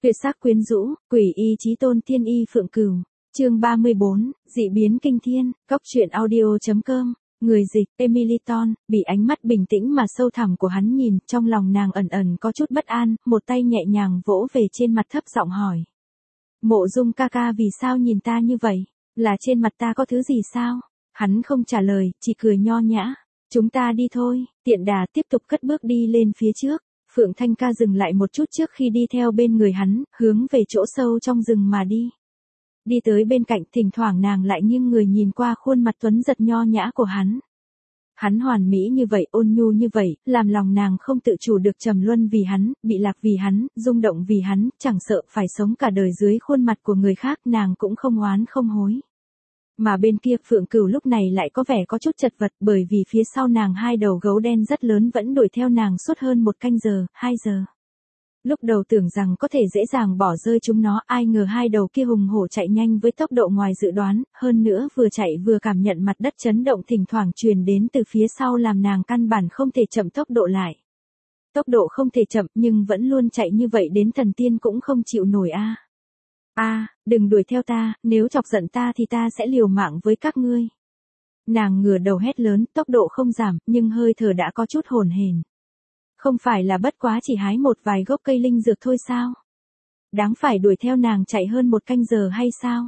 Tuyệt sắc quyến rũ, quỷ y chí tôn thiên y phượng cửu. Chương 34, dị biến kinh thiên, góc truyện audio.com. Người dịch, Emily Ton, bị ánh mắt bình tĩnh mà sâu thẳm của hắn nhìn, trong lòng nàng ẩn ẩn có chút bất an, một tay nhẹ nhàng vỗ về trên mặt thấp giọng hỏi. Mộ Dung ca ca vì sao nhìn ta như vậy? Là trên mặt ta có thứ gì sao? Hắn không trả lời, chỉ cười nho nhã. Chúng ta đi thôi, tiện đà tiếp tục cất bước đi lên phía trước. Phượng Thanh ca dừng lại một chút trước khi đi theo bên người hắn, hướng về chỗ sâu trong rừng mà đi. Đi tới bên cạnh, thỉnh thoảng nàng lại nghiêng người nhìn qua khuôn mặt tuấn giật nho nhã của hắn. Hắn hoàn mỹ như vậy, ôn nhu như vậy, làm lòng nàng không tự chủ được trầm luân vì hắn, bị lạc vì hắn, rung động vì hắn, chẳng sợ phải sống cả đời dưới khuôn mặt của người khác, nàng cũng không oán không hối. Mà bên kia Phượng Cửu lúc này lại có vẻ có chút chật vật, bởi vì phía sau nàng hai đầu gấu đen rất lớn vẫn đuổi theo nàng suốt hơn 1 canh giờ, 2 giờ. Lúc đầu tưởng rằng có thể dễ dàng bỏ rơi chúng nó, ai ngờ hai đầu kia hùng hổ chạy nhanh với tốc độ ngoài dự đoán, hơn nữa vừa chạy vừa cảm nhận mặt đất chấn động thỉnh thoảng truyền đến từ phía sau làm nàng căn bản không thể chậm tốc độ lại. Tốc độ không thể chậm nhưng vẫn luôn chạy như vậy đến thần tiên cũng không chịu nổi a. Đừng đuổi theo ta, nếu chọc giận ta thì ta sẽ liều mạng với các ngươi. Nàng ngửa đầu hét lớn, tốc độ không giảm, nhưng hơi thở đã có chút hổn hển. Không phải là bất quá chỉ hái một vài gốc cây linh dược thôi sao? Đáng phải đuổi theo nàng chạy hơn 1 canh giờ hay sao?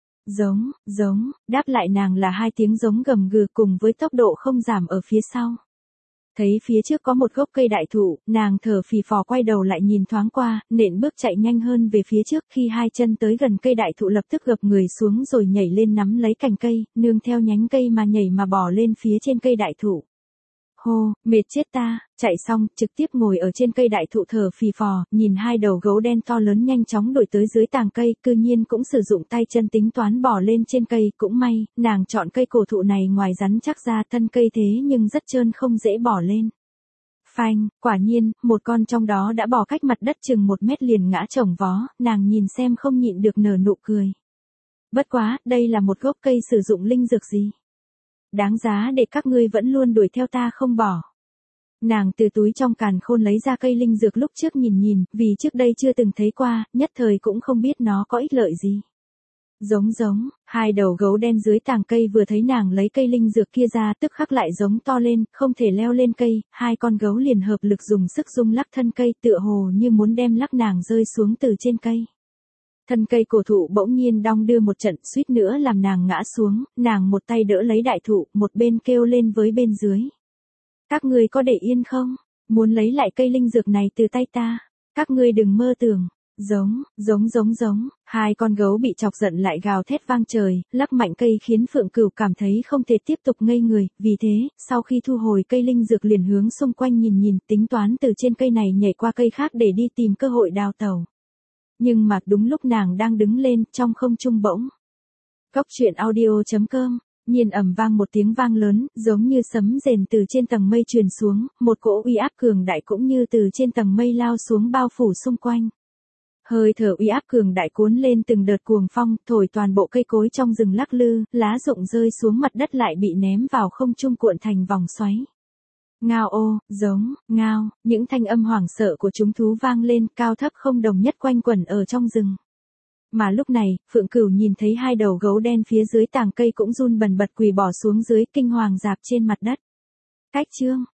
Giống, đáp lại nàng là 2 tiếng giống gầm gừ cùng với tốc độ không giảm ở phía sau. Thấy phía trước có một gốc cây đại thụ, nàng thở phì phò quay đầu lại nhìn thoáng qua, nện bước chạy nhanh hơn về phía trước, khi 2 chân tới gần cây đại thụ lập tức gập người xuống rồi nhảy lên nắm lấy cành cây, nương theo nhánh cây mà nhảy mà bò lên phía trên cây đại thụ. Hô, mệt chết ta, chạy xong, trực tiếp ngồi ở trên cây đại thụ thở phì phò, nhìn hai đầu gấu đen to lớn nhanh chóng đuổi tới dưới tàng cây, cư nhiên cũng sử dụng tay chân tính toán bò lên trên cây, cũng may, nàng chọn cây cổ thụ này ngoài rắn chắc ra thân cây thế nhưng rất trơn không dễ bò lên. Phanh, quả nhiên, một con trong đó đã bò cách mặt đất chừng 1 mét liền ngã chồng vó, nàng nhìn xem không nhịn được nở nụ cười. Bất quá, đây là một gốc cây sử dụng linh dược gì? Đáng giá để các ngươi vẫn luôn đuổi theo ta không bỏ. Nàng từ túi trong càn khôn lấy ra cây linh dược lúc trước nhìn, vì trước đây chưa từng thấy qua, nhất thời cũng không biết nó có ích lợi gì. Giống, hai đầu gấu đen dưới tàng cây vừa thấy nàng lấy cây linh dược kia ra tức khắc lại giống to lên, không thể leo lên cây, hai con gấu liền hợp lực dùng sức rung lắc thân cây tựa hồ như muốn đem lắc nàng rơi xuống từ trên cây. Thân cây cổ thụ bỗng nhiên đong đưa một trận suýt nữa làm nàng ngã xuống, nàng một tay đỡ lấy đại thụ, một bên kêu lên với bên dưới. Các ngươi có để yên không? Muốn lấy lại cây linh dược này từ tay ta? Các ngươi đừng mơ tưởng. Giống, hai con gấu bị chọc giận lại gào thét vang trời, lắc mạnh cây khiến Phượng Cửu cảm thấy không thể tiếp tục ngây người, vì thế, sau khi thu hồi cây linh dược liền hướng xung quanh nhìn, tính toán từ trên cây này nhảy qua cây khác để đi tìm cơ hội đào tẩu. Nhưng mà đúng lúc nàng đang đứng lên, trong không trung bỗng. Góc truyện audio.com, nhiên ầm vang một tiếng vang lớn, giống như sấm rền từ trên tầng mây truyền xuống, một cỗ uy áp cường đại cũng như từ trên tầng mây lao xuống bao phủ xung quanh. Hơi thở uy áp cường đại cuốn lên từng đợt cuồng phong, thổi toàn bộ cây cối trong rừng lắc lư, lá rụng rơi xuống mặt đất lại bị ném vào không trung cuộn thành vòng xoáy. Ngao ô, giống, ngao, những thanh âm hoảng sợ của chúng thú vang lên, cao thấp không đồng nhất quanh quẩn ở trong rừng. Mà lúc này, Phượng Cửu nhìn thấy hai đầu gấu đen phía dưới tàng cây cũng run bần bật quỳ bỏ xuống dưới, kinh hoàng rạp trên mặt đất. Cách chương,